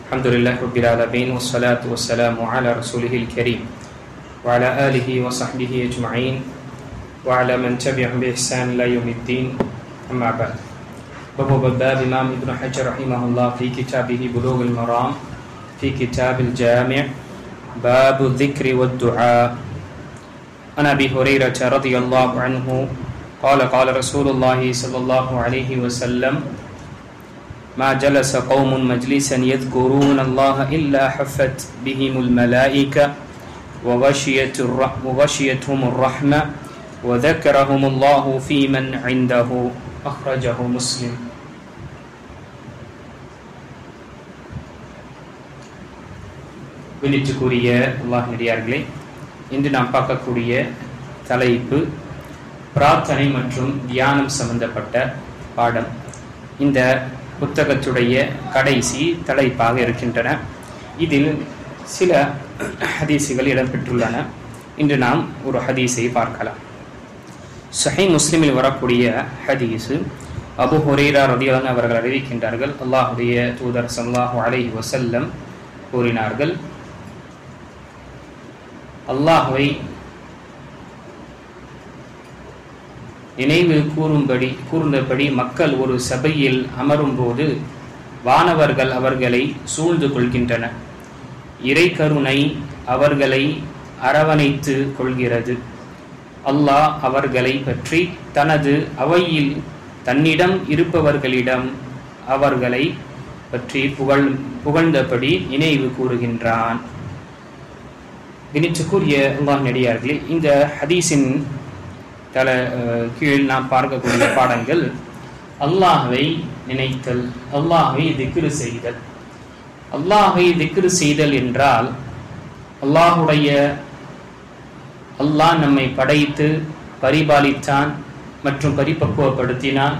Alhamdulillah Rabbil Alamin wassalatu wassalamu ala rasulihil kareem wa ala alihi wa sahbihi ajma'in wa ala man tabi'ahum bi ihsan ila yaumiddin amma ba'd. Bab Imam Ibn Hajar rahimahullah fi kitabih Bulughul Maram fi Kitabil Jami' Bab adh-dhikri wad-du'a. An Abi Hurairah radhiyallahu anhu qala Rasulullah sallallahu alayhi wa sallam ما جلس قوم مجلسا يذكرون الله إلا حفت بهم الملائكة وغشيتهم الرحمة وذكرهم الله في من عنده أخرجه مسلم. வினித்துக்குரிய அல்லாஹ் நடிகார்களே, இன்று நாம் பார்க்கக்கூடிய தலைப்பு பிரார்த்தனை மற்றும் தியானம் சம்பந்தப்பட்ட பாடம். இந்த புத்தகத்துடைய கடைசி தலைப்பாக இருக்கின்றன. இதில் சில ஹதீஸுகள் இடம்பெற்றுள்ளன. இன்று நாம் ஒரு ஹதீஸை பார்க்கலாம். சஹீஹ் முஸ்லிமில் வரக்கூடிய ஹதீஸு அபூ ஹுரைரா ரலியல்லாஹு அன்ஹு அவர்கள் அறிவிக்கின்றார்கள், அல்லாஹ்வுடைய தூதர் ஸல்லல்லாஹு அலைஹி வஸல்லம் கூறினார்கள், அல்லாஹ்வை நினைவு கூர்ந்தபடி மக்கள் ஒரு சபையில் அமரும் போது வானவர்கள் அவர்களை சூழ்ந்து கொள்கின்றன. இறை கருணை அவர்களை அரவணைத்து கொள்கிறது. அல்லாஹ் அவர்களை பற்றி தனது அவையில் தன்னிடம் இருப்பவர்களிடம் அவர்களை பற்றி புகழ்ந்தபடி நினைவு கூறுகின்றான். கணித்துக்குரிய அல்லாஹ் நடிகார்களே, இந்த ஹதீஸின் கீழ் நாம் பார்க்கக்கூடிய பாடங்கள் அல்லாஹ்வை நினைத்தல், அல்லாஹ்வை திக்ரு செய்தல். அல்லாஹ்வை திக்ரு செய்தல் என்றால் அல்லாஹ் நம்மை படைத்து பரிபாலித்தான் மற்றும் பரிபக்குவப்படுத்தினான்.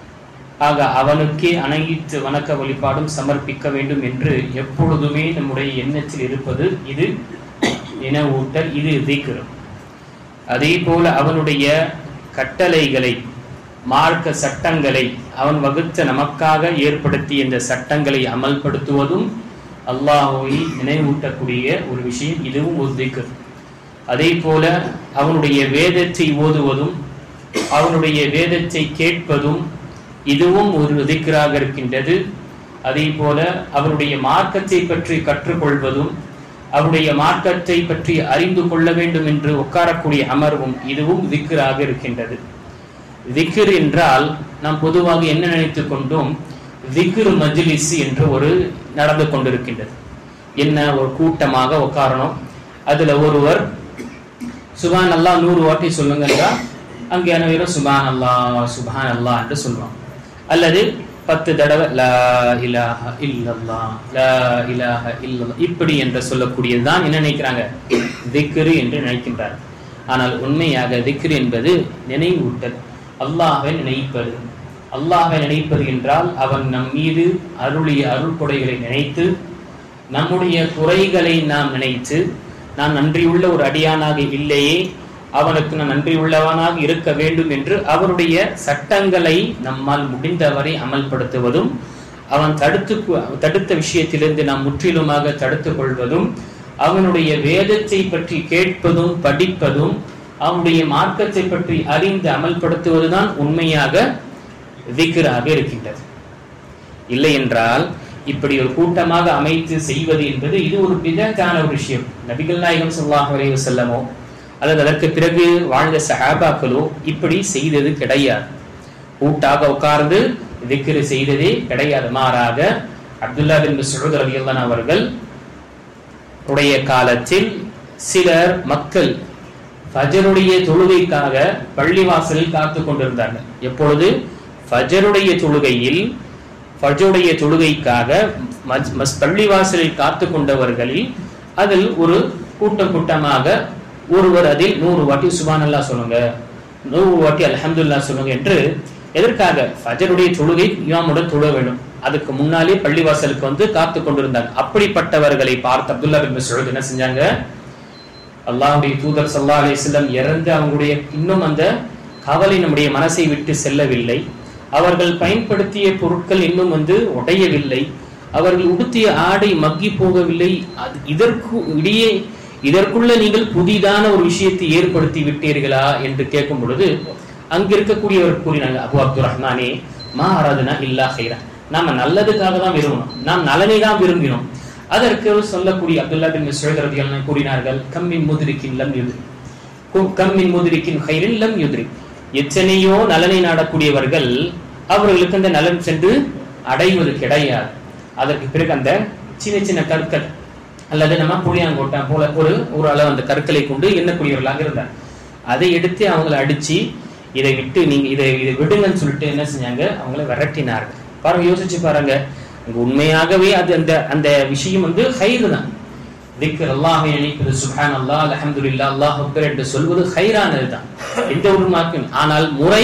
ஆக அவனுக்கே அனைத்து வணக்க வழிபாடும் சமர்ப்பிக்க வேண்டும் என்று எப்பொழுதுமே நம்முடைய எண்ணத்தில் இருப்பது இது நினைவூட்டல், இது திக்ரு. அதே போல அவனுடைய கட்டளைகளை, மார்க்க சட்டங்களை, அவன் வகுத்த நமக்காக ஏற்படுத்திய இந்த சட்டங்களை அமல்படுத்துவதும் அல்லாஹ்வை நினைவூட்டக்கூடிய ஒரு விஷயம். இதுவும் ஒரு திக்ர். அதே போல அவனுடைய வேதத்தை ஓதுவதும் அவனுடைய வேதத்தை கேட்பதும் இதுவும் ஒரு திக்ராக இருக்கின்றது. அதே போல அவனுடைய மார்க்கத்தை பற்றி கற்றுக்கொள்வதும் அவருடைய மார்க்கத்தை பற்றி அறிந்து கொள்ள வேண்டும் என்று உட்காரக்கூடிய அமர்வும் இதுவும் திக்ராக இருக்கின்றது. திக்ர் என்றால் நாம் பொதுவாக என்ன நினைத்துக் கொண்டோம், திக்ர் மஜ்லிஸ் என்று ஒரு நடந்து கொண்டிருக்கின்றது. என்ன, ஒரு கூட்டமாக உட்காரணும், அதுல ஒருவர் சுபான் அல்லாஹ் 100 வாட்டி சொல்லுங்க, அங்கே அனைவரும் சுபான் அல்லாஹ் என்று சொல்லுவாங்க. அல்லது 10 தடவை லா இலாஹ இல்லல்லாஹ் லா இலாஹ இல்லல்லாஹ் இப்படி என்று சொல்லக்கூடியதுதான் என்ன நினைக்கிறாங்க, திக்ரு என்று நினைக்கின்றார். ஆனால் உண்மையாக திக்ரு என்பது நினைவூட்டல், அல்லாஹ்வை நினைப்பது. அல்லாஹ்வை நினைப்பது என்றால் அவன் நம் மீது அருளிய அருள்கொடைகளை நினைத்து, நம்முடைய குறைகளை நாம் நினைத்து, நான் நன்றியுள்ள ஒரு அடியானாக இல்லையே, அவனுக்கு நான் நன்றி உள்ளவனாக இருக்க வேண்டும் என்று அவருடைய சட்டங்களை நம்மால் முடிந்தவரை அமல்படுத்துவதும், அவன் தடுத்த விஷயத்திலிருந்து நாம் முற்றிலுமாக தடுத்துக் கொள்வதும், அவனுடைய வேதத்தை பற்றி கேட்பதும் படிப்பதும், அவனுடைய மார்க்கத்தை பற்றி அறிந்து அமல்படுத்துவதுதான் உண்மையாக திக்ராக இருக்கின்றது. இல்லை என்றால் இப்படி ஒரு கூட்டமாக அமைத்து செய்வது என்பது இது ஒரு பிதஅத்தான ஒரு விஷயம். நபிகள் நாயகம் ஸல்லல்லாஹு அலைஹி வஸல்லமோ அல்லது அதற்கு பிறகு வாழ்ந்த சஹாபாக்களோ இப்படி செய்தது கிடையாது. கூட்டாக உட்கார்ந்து திக்ரு செய்ததே கிடையாது. மாறாக அப்துல்லா பின் மஸ்ஊத் ரலியல்லாஹு அன்ஹு அவர்கள் உடைய காலத்தில் சிலர் மக்கள் ஃபஜ்ருடைய தொழுகைக்காக பள்ளிவாசலில் காத்து கொண்டிருந்தார்கள். எப்பொழுது ஃபஜ்ருடைய தொழுகைக்காக பள்ளிவாசலில் காத்து கொண்டவர்களில் அதில் ஒரு கூட்டமாக ஒருவர் அதில் 100 வாட்டி சுப்ஹானல்லாஹ் சொல்லுங்க, 100 வாட்டி அல்ஹம்துலில்லாஹ் சொல்லுங்க என்று எதற்காக, ஃபஜ்ருடைய தொழுகை இமாமுடன் தொழ வேண்டும், அதுக்கு முன்னாலே பள்ளிவாசலுக்கு வந்து காத்து கொண்டிருந்தாங்க. அப்படிப்பட்டவர்களை பார்த்து அப்துல்லா பின் மஸ்ஊத் என்ன செஞ்சாங்க, அல்லாஹ்வுடைய தூதர் ஸல்லல்லாஹு அலைஹி வஸல்லம் இறந்து அவங்களுடைய இன்னும் அந்த கவலை நம்முடைய மனசை விட்டு செல்லவில்லை, அவர்கள் பயன்படுத்திய பொருட்கள் இன்னும் உடையவில்லை, அவர்கள் உடுத்திய ஆடை மக்கி போகவில்லை. இதற்குள்ள நீங்கள் புதிதான ஒரு விஷயத்தை ஏற்படுத்தி விட்டீர்களா என்று கேட்கும் பொழுது அங்க இருக்கக்கூடியவர் கூறினாங்க, அபு அப்துல் ரஹ்மானே, மா அராதுனா இல்லா ஹைரா, நாம நல்லதுக்காக தான் விரும்பணும், நாம் நலனை தான் விரும்பினோம். அதற்கு சொல்லக்கூடிய அப்துல்லா பின் மஸ்ஊத் ரலியல்லாஹு அன்ஹு கூறினார்கள், கம்மின் முத்ரிக்கின் லம் யுத்ரிக், கம்மின் முத்ரிக்கின் ஹைரின் லம் யுத்ரிக், எத்தனையோ நலனை நாடக்கூடியவர்கள் அவர்களுக்கு அந்த நலன் சென்று அடைவது கிடையாது. அதற்கு பிறகு அந்த சின்ன சின்ன கற்கள் அல்லது நம்ம புளியாங்கோட்டை போல ஒரு அளவு அந்த கற்களை கொண்டு எண்ணக்கூடியவர்களாக இருந்தார். அதை எடுத்து அவங்களை அடிச்சு இதை விட்டு நீங்க இதை விடுங்கன்னு சொல்லிட்டு என்ன செஞ்சாங்க, அவங்களை விரட்டினார்கள். பாருங்க, யோசிச்சு பாருங்க, உண்மையாகவே அது அந்த விஷயம் ஹைர் தான். திக்ர், அல்லாஹ்வை நினைப்பது, சுப்ஹானல்லாஹ், அல்ஹம்துலில்லாஹ், அல்லாஹ் அக்பர் என்று சொல்வது ஹைரானது தான், எந்த ஒரு மார்க்கும். ஆனால் முறை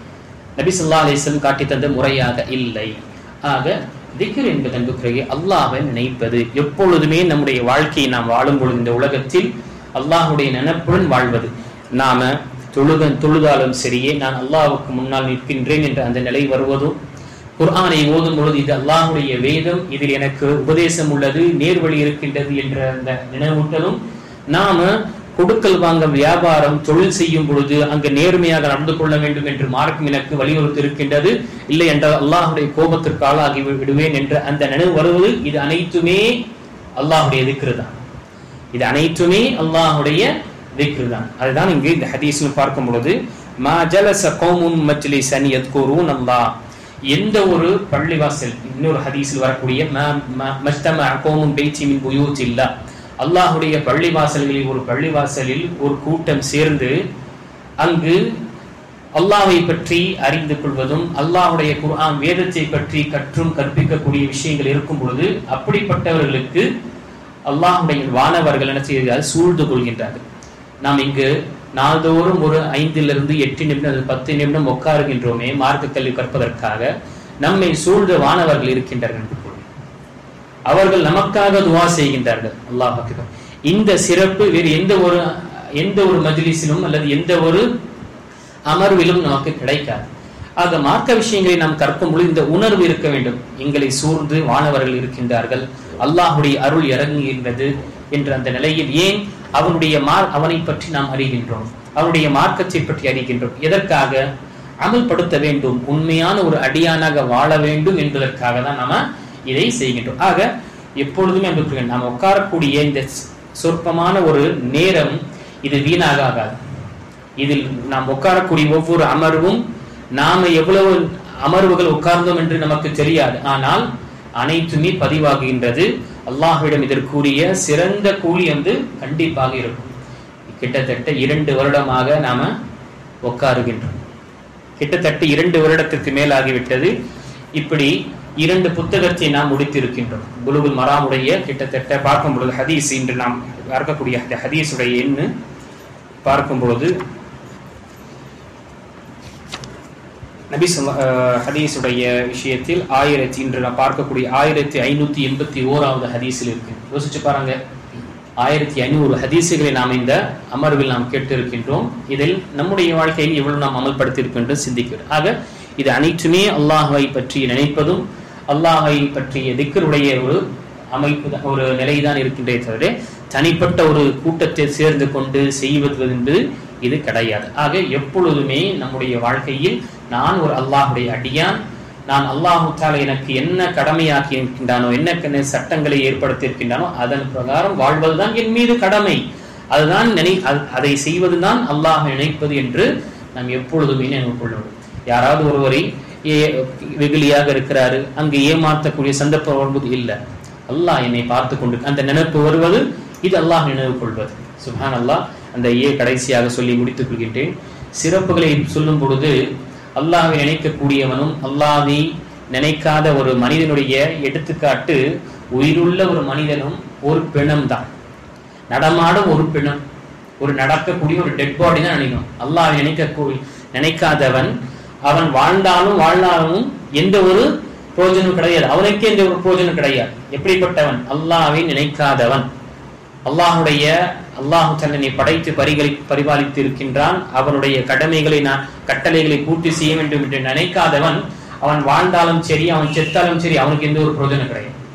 நபி ஸல்லல்லாஹு அலைஹி வஸல்லம் காட்டி தந்த முறையாக இல்லை. ஆக திக்ர் என்பது அன்புக்குரிய அல்லாஹ்வை நினைப்பது. எப்பொழுதுமே நம்முடைய வாழ்க்கையை நாம் வாழும் பொழுது இந்த உலகத்தில் அல்லாஹ்வுடைய நினைப்புடன் வாழ்வது. நாம தொழுதாலும் சரியே, நான் அல்லாஹ்வுக்கு முன்னால் நிற்கின்றேன் என்ற அந்த நிலை வருவதும், குர்ஆனை ஓதும் பொழுது இது அல்லாஹ்வுடைய வேதம், இதில் எனக்கு உபதேசம் உள்ளது, நேர்வழி இருக்கின்றது என்ற அந்த நினைவூட்டலும், நாம கொடுக்கல் வாங்க வியாபாரம் தொழில் செய்யும் பொழுது அங்கு நேர்மையாக நடந்து கொள்ள வேண்டும் என்று மார்க்கம் எனக்கு வலியுறுத்தி இருக்கின்றது, இல்லை என்றால் அல்லாஹ்வுடைய கோபத்திற்கு ஆளாகி விடுவேன் என்ற அந்த நினைவு வருவது, இது அனைத்துமே அல்லாஹ்வுடைய திக்ர் தான். இது அனைத்துமே அல்லாஹ்வுடைய திக்ர் தான். அதுதான் இங்கு இந்த ஹதீஸில் பார்க்கும் பொழுது, மா ஜலஸ கௌமுன் மஜ்லிஸன் யத்குரூன் அல்லாஹ், எந்த ஒரு பள்ளிவாசல், இன்னொரு ஹதீஸில் வரக்கூடிய மஜ்தமஅ கௌமுன் பைத்தி மின் புயூத்தில்லாஹ், அல்லாஹ்வுடைய பள்ளிவாசல்களில் ஒரு பள்ளிவாசலில் ஒரு கூட்டம் சேர்ந்து அங்கு அல்லாஹ்வை பற்றி அறிந்து கொள்வதும், அல்லாஹ்வுடைய குர்ஆன் வேதத்தை பற்றி கற்றும் கற்பிக்கக்கூடிய விஷயங்கள் இருக்கும் பொழுது அப்படிப்பட்டவர்களுக்கு அல்லாஹ்வுடைய வானவர்கள் என்ன செய்கிறார்கள், சூழ்ந்து கொள்கின்றார்கள். நாம் இங்கு நாள்தோறும் ஒரு 5 to 8 நிமிடம் 10 நிமிடம் உட்காருகின்றோமே மார்க்க கல்வி கற்பதற்காக, நம்மை சூழ்ந்த வானவர்கள் இருக்கின்றார்கள். அவர்கள் நமக்காக துஆ செய்கின்றார்கள். அல்லாஹ் அக்பர். இந்த சிறப்பு வேறு எந்த ஒரு மஜ்லிஸிலும் அல்லது எந்த ஒரு அமர்விலும் நமக்கு கிடைக்காது. ஆக மார்க்க விஷயங்களை நாம் கற்கும் பொழுது இந்த உணர்வு இருக்க வேண்டும், எங்களை சூழ்ந்து வானவர்கள் இருக்கின்றார்கள், அல்லாஹ்வுடைய அருள் இறங்குகின்றது என்ற அந்த நிலையில். ஏன் அவனை பற்றி நாம் அறிகின்றோம், அவனுடைய மார்க்கத்தை பற்றி அறிகின்றோம். எதற்காக? அமல்படுத்த வேண்டும், உண்மையான ஒரு அடியானாக வாழ வேண்டும் என்பதற்காக தான் நாம இதை செய்கின்றோம். ஆக எப்பொழுதுமே நாம் உட்காரக்கூடிய இந்த சொற்பமான ஒரு நேரம் இது வீணாக ஆகாது. இதில் நாம் உட்காரக்கூடிய ஒவ்வொரு அமர்வும் நாம எவ்வளவு அமர்வுகள் உட்கார்ந்தோம் என்று நமக்கு தெரியாது, ஆனால் அனைத்துமே பதிவாகுகின்றது. அல்லாஹ்விடம் இதற்குரிய சிறந்த கூலி கண்டிப்பாக இருக்கும். கிட்டத்தட்ட 2 வருடமாக நாம உட்காருகின்றோம். கிட்டத்தட்ட 2 வருடத்திற்கு மேல் ஆகிவிட்டது. இப்படி 2 புத்தகத்தை நாம் முடித்திருக்கின்றோம். புலுகுல் மராமுடைய கிட்டத்தட்ட பார்க்கும் பொழுது ஹதீஸ், இன்று நாம் பார்க்கக்கூடிய ஹதீஸுடைய எண்ணு பார்க்கும் பொழுது நபி ஹதீஸுடைய விஷயத்தில் இன்று நாம் பார்க்கக்கூடிய 1581வது ஹதீஸில் இருக்கு. யோசிச்சு பாருங்க, 1500 ஹதீஸுகளை நாம் இந்த அமர்வில் நாம் கேட்டு இருக்கின்றோம். இதில் நம்முடைய வாழ்க்கையில் எவ்வளவு நாம் அமல்படுத்தி இருக்கின்றோம் சிந்திக்கிறோம். ஆக இது அனைத்துமே அல்லாஹ்வை பற்றி நினைப்பதும் அல்லாஹ்வை பற்றிய திக்ருடைய ஒரு அமைப்பு, ஒரு நிலைதான் இருக்கின்றே தவிர தனிப்பட்ட ஒரு கூட்டத்தை சேர்ந்து கொண்டு செய்வது என்பது இது கிடையாது. ஆக எப்பொழுதுமே நம்முடைய வாழ்க்கையில் நான் ஒரு அல்லாஹ்வுடைய அடியான், நான் அல்லாஹு தஆலா எனக்கு என்ன கடமையாக்கி இருக்கின்றானோ, என்ன சட்டங்களை ஏற்படுத்தி இருக்கின்றானோ அதன் பிரகாரம் வாழ்வதுதான் என் மீது கடமை. அதுதான் அதை செய்வதுதான் அல்லாஹ் நினைப்பது என்று நாம் எப்பொழுதுமே நினைவு கொள்ளும். யாராவது ஒருவரை வெகுளியாக இருக்கிறாரு, அங்கு ஏமாற்றக்கூடிய சந்தர்ப்பம் வரும்போது இல்லை, அல்லாஹ் என்னை பார்த்து கொண்டு அந்த நினைப்பு வருவது, இது அல்லாஹ் நினைவு கொள்வது. சுப்ஹான் அல்லாஹ். அந்த கடைசியாக சொல்லி முடித்துக் கொள்கின்றேன். சிறப்புகளை சொல்லும் பொழுது அல்லாஹ்வை நினைக்கக்கூடியவனும் அல்லாஹ்வை நினைக்காத ஒரு மனிதனுடைய எடுத்துக்காட்டு, உயிருள்ள ஒரு மனிதனும் ஒரு பிணம் தான், நடமாடும் ஒரு பிணம், ஒரு நடக்கக்கூடிய ஒரு டெட் பாடி தான் நினைக்கணும். அல்லாஹ்வை நினைக்காதவன் அவன் வாழ்ந்தாலும் எந்த ஒரு பிரயோஜனம் கிடையாது, அவனுக்கே எந்த ஒரு பிரயோஜனம் கிடையாது. எப்படிப்பட்டவன்? அல்லாஹ்வை நினைக்காதவன். அல்லாஹ் தன்னை படைத்து பரிபாலித்து இருக்கின்றான், அவனுடைய கட்டளைகளை பூர்த்தி செய்ய வேண்டும் என்று நினைக்காதவன் அவன் வாழ்ந்தாலும் சரி, அவன் செத்தாலும் சரி, அவனுக்கு எந்த ஒரு பிரயோஜனம் கிடையாது.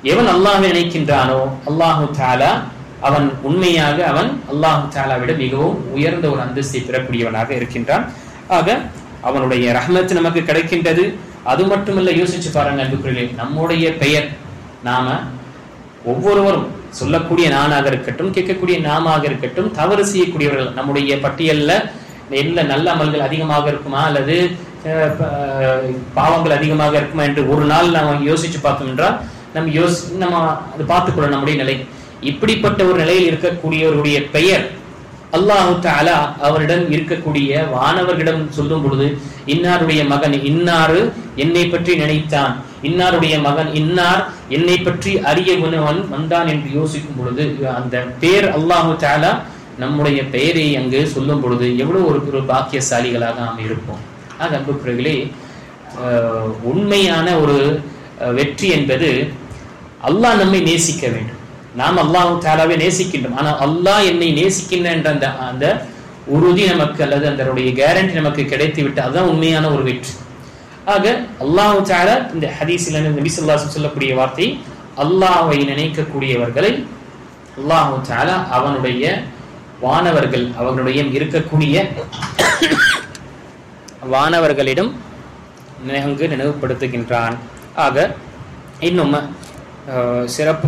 எவன் அல்லாஹ்வை நினைக்கின்றானோ அல்லாஹு தஆலா அவன் உண்மையாக அவன் அல்லாஹு தஆலாவிட மிகவும் உயர்ந்த ஒரு அந்தஸ்தை பெறக்கூடியவனாக இருக்கின்றான். ஆக அவனுடைய ரஹ்மத் நமக்கு கிடைக்கின்றது. அது மட்டுமல்ல, யோசிச்சு பாருங்க அன்புக்குரியவர்களே, நம்முடைய பெயர் நாம ஒவ்வொருவரும் சொல்லக்கூடிய நானாக இருக்கட்டும், கேட்கக்கூடிய நாமாக இருக்கட்டும், தவறு செய்யக்கூடியவர்கள் நம்முடைய பட்டியல்ல எல்லா நல்ல அமல்கள் அதிகமாக இருக்குமா அல்லது பாவங்கள் அதிகமாக இருக்குமா என்று ஒரு நாள் நாம யோசிச்சு பார்த்தோம் என்றால் நம்ம அது பார்த்துக்கொள்ள நம்முடைய நிலை. இப்படிப்பட்ட ஒரு நிலையில் இருக்கக்கூடியவருடைய பெயர் அல்லாஹு தஆலா அவரிடம் இருக்கக்கூடிய வானவர்களிடம் சொல்லும் பொழுது, இன்னாருடைய மகன் இன்னாரு என்னை பற்றி நினைத்தான், இன்னாருடைய மகன் இன்னார் என்னை பற்றி அறியவன் வந்தான் என்று யோசிக்கும் பொழுது அந்த பெயர் அல்லாஹு தஆலா நம்முடைய பெயரை அங்கு சொல்லும் பொழுது எவ்வளவு ஒரு பாக்கியசாலிகளாக நாம் இருப்போம். ஆக அன்புக்குரியவர்களே, உண்மையான ஒரு வெற்றி என்பது அல்லாஹ் நம்மை நேசிக்க வேண்டும். நாம் அல்லாஹு தஆலாவை நேசிக்கின்றோம், ஆனால் அல்லாஹ் என்னை நேசிக்கின்ற என்ற அந்த உறுதி நமக்கு அல்லது அதனுடைய கேரண்டி நமக்கு கிடைத்து விட்டு அதுதான் உண்மையான ஒரு வெற்றி. ஆக அல்லாஹு தஆலா இந்த ஹதீஸில் நபி ஸல்லல்லாஹு அலைஹி வஸல்லம் சொல்லக்கூடிய வார்த்தை, அல்லாஹ்வை நினைக்கக்கூடியவர்களை அல்லாஹு தஆலா அவனுடைய வானவர்கள் அவர்களுடைய இருக்கக்கூடிய வானவர்களிடம் அங்கு நினைவுபடுத்துகின்றான். ஆக இன்னும் சிறப்பு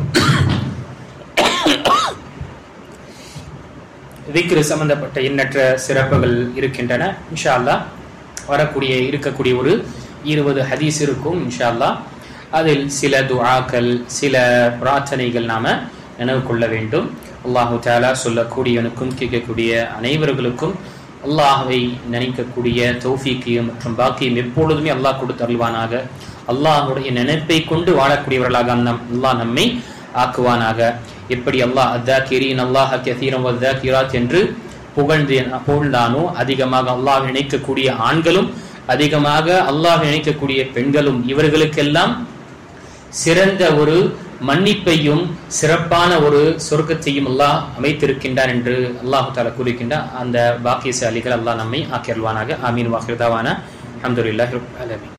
திக்ர் சம்பந்தப்பட்ட எண்ணற்ற சிறப்புகள் இருக்கின்றன. இன்ஷா அல்லாஹ் இருக்கக்கூடிய ஒரு 20 ஹதீஸ் இருக்கும் இன்ஷா அல்லாஹ். அதில் சில துஆக்கள் சில பிரார்த்தனைகள் நாம நினைவு கொள்ள வேண்டும். அல்லாஹு தஆலா சொல்லக்கூடியவனுக்கும் கேட்கக்கூடிய அனைவர்களுக்கும் அல்லாஹ்வை நினைக்கக்கூடிய தௌஃபீக்கையும் மற்றும் பாக்கியம் எப்பொழுதுமே அல்லாஹ் கொடுத்து அருள்வானாக. அல்லாஹ்வுடைய நினைப்பை கொண்டு வாழக்கூடியவர்களாக அல்லாஹ் நம்மை ஆக்குவானாக. எப்படி அல்லாஹ் அத்தாக்கிரீன் அல்லாஹ் கஸீரன் வஸ்ஸாக்கிராத் என்று புகழ்ந்தானோ, அதிகமாக அல்லாஹ் நினைக்கக்கூடிய ஆண்களும் அதிகமாக அல்லாஹ் நினைக்கக்கூடிய பெண்களும் இவர்களுக்கெல்லாம் சிறந்த ஒரு மன்னிப்பையும் சிறப்பான ஒரு சொர்க்கத்தையும் அல்லாஹ் அமைத்திருக்கின்றான் என்று அல்லாஹு தஆலா கூறுகின்றார். அந்த பாக்கியசாலிகள் அல்லாஹ் நம்மை ஆக்கியல்வானாக. ஆமீன். வாஹிர் தாவானா அல்ஹம்துலில்லாஹி ரப்பில் ஆலமீன்.